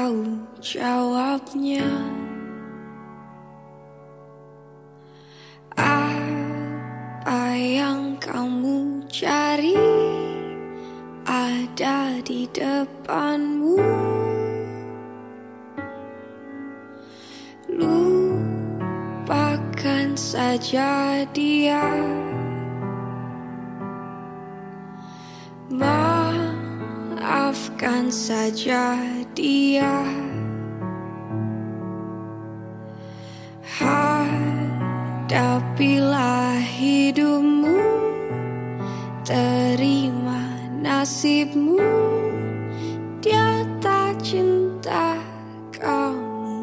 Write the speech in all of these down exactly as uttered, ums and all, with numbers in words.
tahu jawabnya. Apa yang kamu cari ada di depanmu. Lupakan saja dia. Maafkan saja dia. Hadapilah hidupmu, terima nasibmu. Dia tak cinta kamu.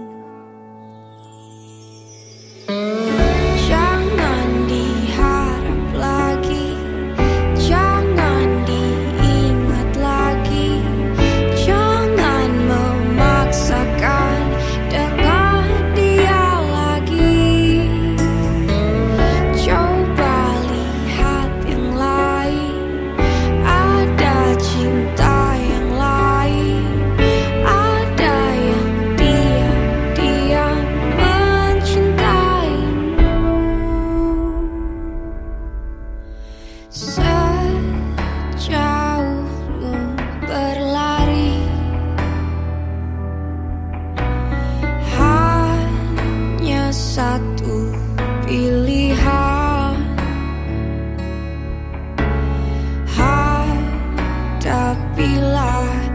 Jangan diharap lagi, jangan diingat lagi, jangan memaksakan dengan dia lagi. Coba lihat yang lain, ada cinta yang lain, ada yang diam-diam mencintaimu. Sejauhmu berlari, hanya satu pilihan. Hadapilah